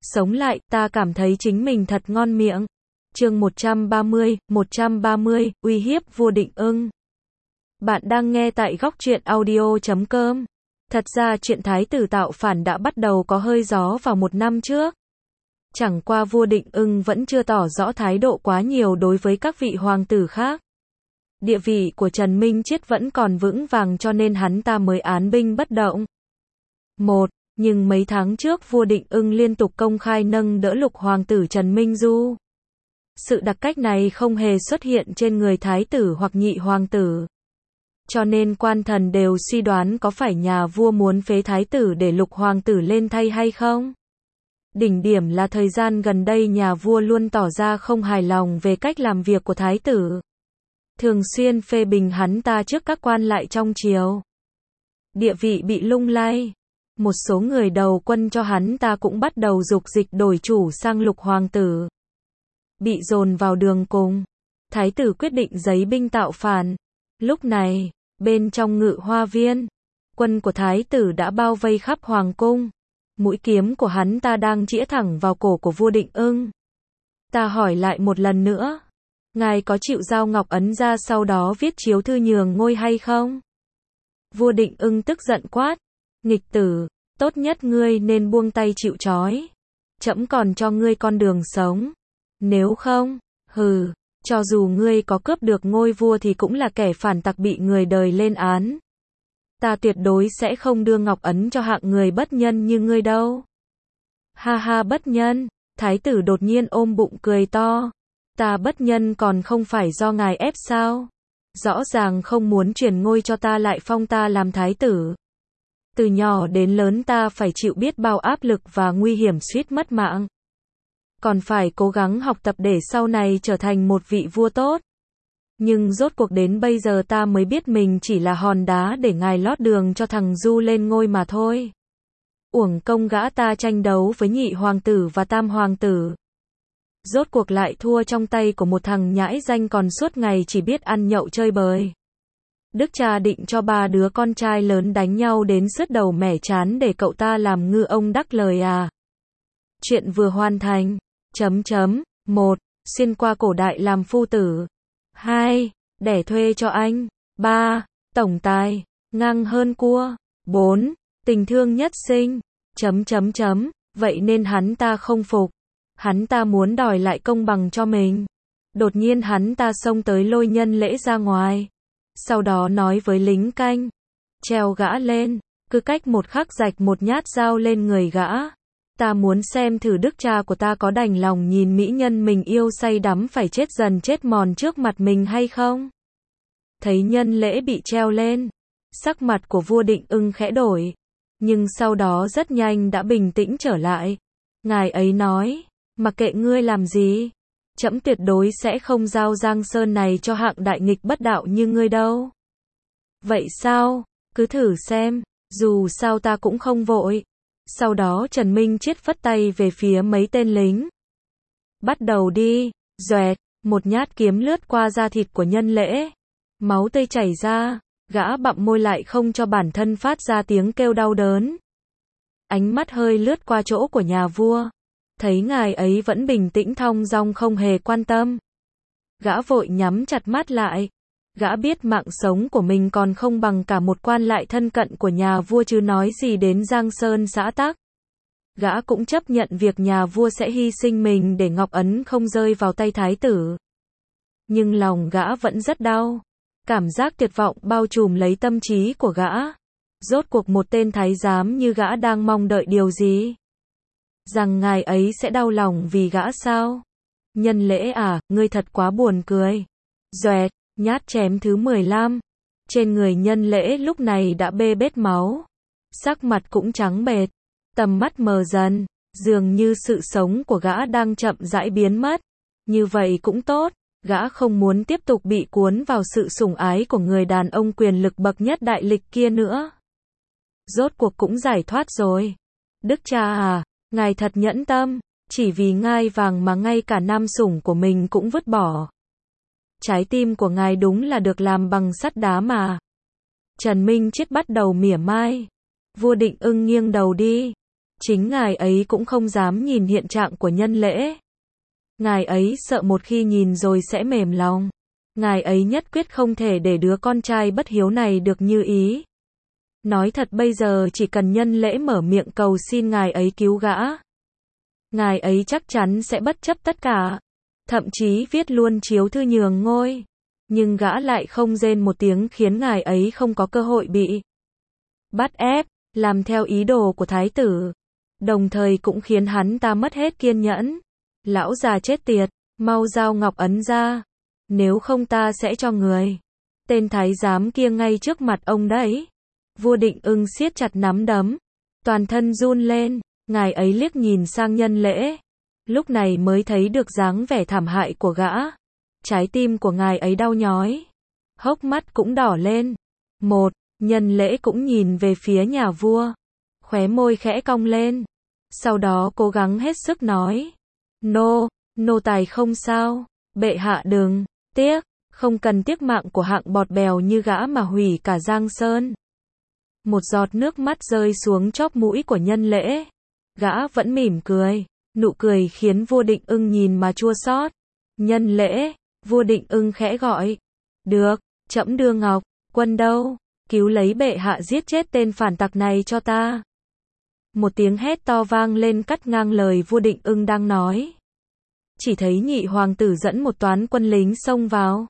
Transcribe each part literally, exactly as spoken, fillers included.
sống lại, ta cảm thấy chính mình thật ngon miệng. Chương một trăm ba mươi, một trăm ba mươi, uy hiếp vua Định Ưng. Bạn đang nghe tại góc truyện audio chấm com. Thật ra chuyện thái tử tạo phản đã bắt đầu có hơi gió vào một năm trước. Chẳng qua vua Định Ưng vẫn chưa tỏ rõ thái độ quá nhiều đối với các vị hoàng tử khác. Địa vị của Trần Minh Chiết vẫn còn vững vàng cho nên hắn ta mới án binh bất động. Một, nhưng mấy tháng trước vua Định Ưng liên tục công khai nâng đỡ lục hoàng tử Trần Minh Du. Sự đặc cách này không hề xuất hiện trên người thái tử hoặc nhị hoàng tử. Cho nên quan thần đều suy đoán có phải nhà vua muốn phế thái tử để lục hoàng tử lên thay hay không? Đỉnh điểm là thời gian gần đây nhà vua luôn tỏ ra không hài lòng về cách làm việc của thái tử. Thường xuyên phê bình hắn ta trước các quan lại trong triều. Địa vị bị lung lay. Một số người đầu quân cho hắn ta cũng bắt đầu dục dịch đổi chủ sang lục hoàng tử. Bị dồn vào đường cùng. Thái tử quyết định giấy binh tạo phản. Lúc này, bên trong Ngự Hoa Viên, quân của thái tử đã bao vây khắp hoàng cung. Mũi kiếm của hắn ta đang chĩa thẳng vào cổ của vua Định Ưng. Ta hỏi lại một lần nữa, ngài có chịu giao ngọc ấn ra sau đó viết chiếu thư nhường ngôi hay không? Vua Định Ưng tức giận quát, nghịch tử, tốt nhất ngươi nên buông tay chịu trói. Trẫm còn cho ngươi con đường sống. Nếu không, hừ, cho dù ngươi có cướp được ngôi vua thì cũng là kẻ phản tặc bị người đời lên án. Ta tuyệt đối sẽ không đưa ngọc ấn cho hạng người bất nhân như ngươi đâu. Ha ha, bất nhân, thái tử đột nhiên ôm bụng cười to. Ta bất nhân còn không phải do ngài ép sao? Rõ ràng không muốn truyền ngôi cho ta lại phong ta làm thái tử. Từ nhỏ đến lớn ta phải chịu biết bao áp lực và nguy hiểm suýt mất mạng. Còn phải cố gắng học tập để sau này trở thành một vị vua tốt. Nhưng rốt cuộc đến bây giờ ta mới biết mình chỉ là hòn đá để ngài lót đường cho thằng Du lên ngôi mà thôi. Uổng công gã ta tranh đấu với nhị hoàng tử và tam hoàng tử. Rốt cuộc lại thua trong tay của một thằng nhãi danh còn suốt ngày chỉ biết ăn nhậu chơi bời. Đức cha định cho ba đứa con trai lớn đánh nhau đến sứt đầu mẻ chán để cậu ta làm ngư ông đắc lời à. Chuyện vừa hoàn thành. Chấm chấm. một. Xuyên qua cổ đại làm phu tử. hai. Đẻ thuê cho anh. ba. Tổng tài. Ngang hơn cua. bốn. Tình thương nhất sinh. Chấm chấm chấm. Vậy nên hắn ta không phục. Hắn ta muốn đòi lại công bằng cho mình. Đột nhiên hắn ta xông tới lôi Nhân Lễ ra ngoài. Sau đó nói với lính canh. Treo gã lên. Cứ cách một khắc rạch một nhát dao lên người gã. Ta muốn xem thử đức cha của ta có đành lòng nhìn mỹ nhân mình yêu say đắm phải chết dần chết mòn trước mặt mình hay không? Thấy Nhân Lễ bị treo lên. Sắc mặt của vua Định Ưng khẽ đổi. Nhưng sau đó rất nhanh đã bình tĩnh trở lại. Ngài ấy nói. Mặc kệ ngươi làm gì, trẫm tuyệt đối sẽ không giao Giang Sơn này cho hạng đại nghịch bất đạo như ngươi đâu. Vậy sao? Cứ thử xem, dù sao ta cũng không vội. Sau đó Trần Minh Chiết phất tay về phía mấy tên lính. Bắt đầu đi, doẹt, một nhát kiếm lướt qua da thịt của Nhân Lễ. Máu tươi chảy ra, gã bặm môi lại không cho bản thân phát ra tiếng kêu đau đớn. Ánh mắt hơi lướt qua chỗ của nhà vua. Thấy ngài ấy vẫn bình tĩnh thong dong không hề quan tâm. Gã vội nhắm chặt mắt lại. Gã biết mạng sống của mình còn không bằng cả một quan lại thân cận của nhà vua chứ nói gì đến Giang Sơn xã tắc. Gã cũng chấp nhận việc nhà vua sẽ hy sinh mình để ngọc ấn không rơi vào tay thái tử. Nhưng lòng gã vẫn rất đau. Cảm giác tuyệt vọng bao trùm lấy tâm trí của gã. Rốt cuộc một tên thái giám như gã đang mong đợi điều gì? Rằng ngài ấy sẽ đau lòng vì gã sao? Nhân Lễ à, ngươi thật quá buồn cười. Doẹt, nhát chém thứ mười lăm. Trên người Nhân Lễ lúc này đã bê bết máu. Sắc mặt cũng trắng bệch. Tầm mắt mờ dần. Dường như sự sống của gã đang chậm rãi biến mất. Như vậy cũng tốt. Gã không muốn tiếp tục bị cuốn vào sự sủng ái của người đàn ông quyền lực bậc nhất đại lịch kia nữa. Rốt cuộc cũng giải thoát rồi. Đức cha à, ngài thật nhẫn tâm, chỉ vì ngai vàng mà ngay cả nam sủng của mình cũng vứt bỏ. Trái tim của ngài đúng là được làm bằng sắt đá mà. Trần Minh Chiết bắt đầu mỉa mai. Vua Định Ưng nghiêng đầu đi. Chính ngài ấy cũng không dám nhìn hiện trạng của Nhân Lễ. Ngài ấy sợ một khi nhìn rồi sẽ mềm lòng. Ngài ấy nhất quyết không thể để đứa con trai bất hiếu này được như ý. Nói thật bây giờ chỉ cần Nhân Lễ mở miệng cầu xin ngài ấy cứu gã. Ngài ấy chắc chắn sẽ bất chấp tất cả. Thậm chí viết luôn chiếu thư nhường ngôi. Nhưng gã lại không rên một tiếng khiến ngài ấy không có cơ hội bị bắt ép, làm theo ý đồ của thái tử. Đồng thời cũng khiến hắn ta mất hết kiên nhẫn. Lão già chết tiệt, mau giao ngọc ấn ra. Nếu không ta sẽ cho người. Tên thái giám kia ngay trước mặt ông đấy. Vua Định Ưng siết chặt nắm đấm. Toàn thân run lên. Ngài ấy liếc nhìn sang Nhân Lễ. Lúc này mới thấy được dáng vẻ thảm hại của gã. Trái tim của ngài ấy đau nhói. Hốc mắt cũng đỏ lên. Một, Nhân Lễ cũng nhìn về phía nhà vua. Khóe môi khẽ cong lên. Sau đó cố gắng hết sức nói. Nô, nô tài không sao. Bệ hạ đừng tiếc. Không cần tiếc mạng của hạng bọt bèo như gã mà hủy cả Giang Sơn. Một giọt nước mắt rơi xuống chóp mũi của Nhân Lễ. Gã vẫn mỉm cười. Nụ cười khiến vua Định Ưng nhìn mà chua xót. Nhân Lễ, vua Định Ưng khẽ gọi. Được, trẫm đưa ngọc, quân đâu? Cứu lấy bệ hạ giết chết tên phản tặc này cho ta. Một tiếng hét to vang lên cắt ngang lời vua Định Ưng đang nói. Chỉ thấy nhị hoàng tử dẫn một toán quân lính xông vào.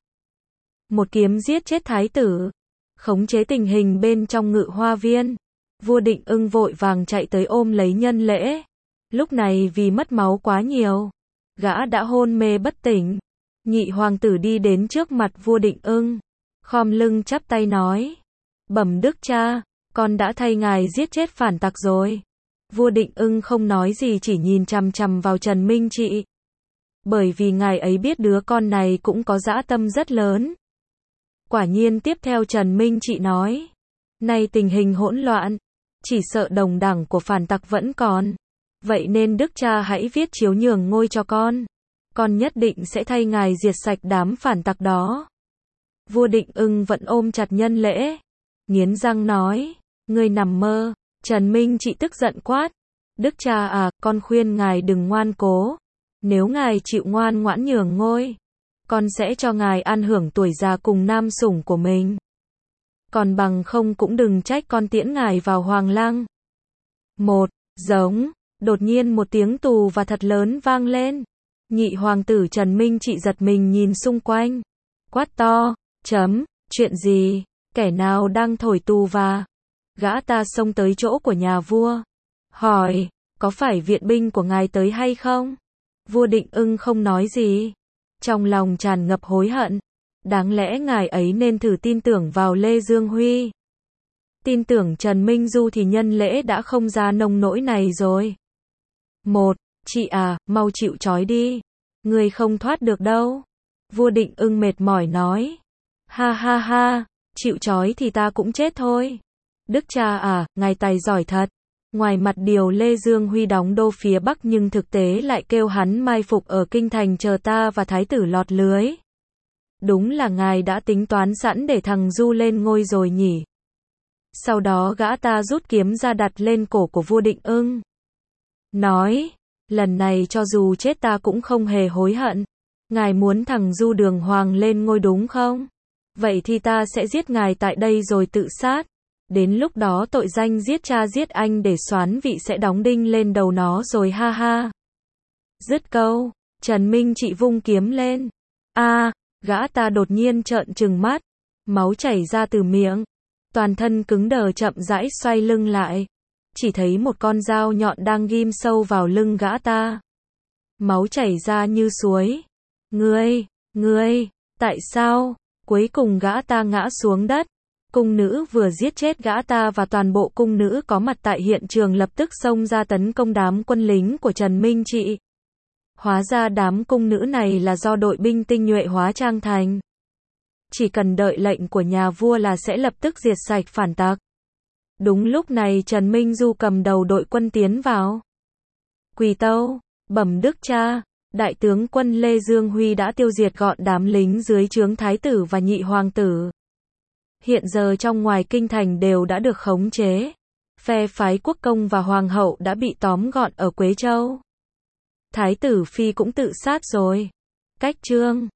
Một kiếm giết chết thái tử. Khống chế tình hình bên trong Ngự Hoa Viên. Vua Định Ưng vội vàng chạy tới ôm lấy Nhân Lễ. Lúc này vì mất máu quá nhiều, gã đã hôn mê bất tỉnh. Nhị hoàng tử đi đến trước mặt vua Định Ưng, khom lưng chắp tay nói. Bẩm đức cha, con đã thay ngài giết chết phản tặc rồi. Vua Định Ưng không nói gì chỉ nhìn chằm chằm vào Trần Minh Trị. Bởi vì ngài ấy biết đứa con này cũng có dã tâm rất lớn. Quả nhiên tiếp theo Trần Minh Trị nói. Nay tình hình hỗn loạn, chỉ sợ đồng đảng của phản tặc vẫn còn. Vậy nên đức cha hãy viết chiếu nhường ngôi cho con. Con nhất định sẽ thay ngài diệt sạch đám phản tặc đó. Vua Định Ưng vẫn ôm chặt Nhân Lễ. Nghiến răng nói. Ngươi nằm mơ. Trần Minh Trị tức giận quát. Đức cha à, con khuyên ngài đừng ngoan cố. Nếu ngài chịu ngoan ngoãn nhường ngôi, con sẽ cho ngài an hưởng tuổi già cùng nam sủng của mình. Còn bằng không cũng đừng trách con tiễn ngài vào hoàng lăng. Một, giống. Đột nhiên một tiếng tù và thật lớn vang lên. Nhị hoàng tử Trần Minh Trị giật mình nhìn xung quanh. Quát to, chấm, chuyện gì, kẻ nào đang thổi tù và. Gã ta xông tới chỗ của nhà vua. Hỏi, có phải viện binh của ngài tới hay không? Vua Định Ưng không nói gì. Trong lòng tràn ngập hối hận. Đáng lẽ ngài ấy nên thử tin tưởng vào Lê Dương Huy. Tin tưởng Trần Minh Du thì Nhân Lễ đã không ra nông nỗi này rồi. Một, chị à, mau chịu trói đi. Người không thoát được đâu. Vua Định Ưng mệt mỏi nói. Ha ha ha, chịu trói thì ta cũng chết thôi. Đức cha à, ngài tài giỏi thật. Ngoài mặt điều Lê Dương Huy đóng đô phía Bắc nhưng thực tế lại kêu hắn mai phục ở kinh thành chờ ta và thái tử lọt lưới. Đúng là ngài đã tính toán sẵn để thằng Du lên ngôi rồi nhỉ. Sau đó gã ta rút kiếm ra đặt lên cổ của vua Định Ưng. Nói, lần này cho dù chết ta cũng không hề hối hận. Ngài muốn thằng Du đường hoàng lên ngôi đúng không? Vậy thì ta sẽ giết ngài tại đây rồi tự sát. Đến lúc đó tội danh giết cha giết anh để xoán vị sẽ đóng đinh lên đầu nó rồi ha ha. Dứt câu, Trần Minh Trị vung kiếm lên. A, gã ta đột nhiên trợn trừng mắt. Máu chảy ra từ miệng. Toàn thân cứng đờ chậm rãi xoay lưng lại. Chỉ thấy một con dao nhọn đang ghim sâu vào lưng gã ta. Máu chảy ra như suối. Ngươi, ngươi, tại sao? Cuối cùng gã ta ngã xuống đất. Cung nữ vừa giết chết gã ta và toàn bộ cung nữ có mặt tại hiện trường lập tức xông ra tấn công đám quân lính của Trần Minh Trị. Hóa ra đám cung nữ này là do đội binh tinh nhuệ hóa trang thành. Chỉ cần đợi lệnh của nhà vua là sẽ lập tức diệt sạch phản tặc. Đúng lúc này Trần Minh Du cầm đầu đội quân tiến vào. Quỳ tâu, bẩm đức cha, đại tướng quân Lê Dương Huy đã tiêu diệt gọn đám lính dưới trướng thái tử và nhị hoàng tử. Hiện giờ trong ngoài kinh thành đều đã được khống chế. Phe phái quốc công và hoàng hậu đã bị tóm gọn ở Quế Châu. Thái tử Phi cũng tự sát rồi. Cách chương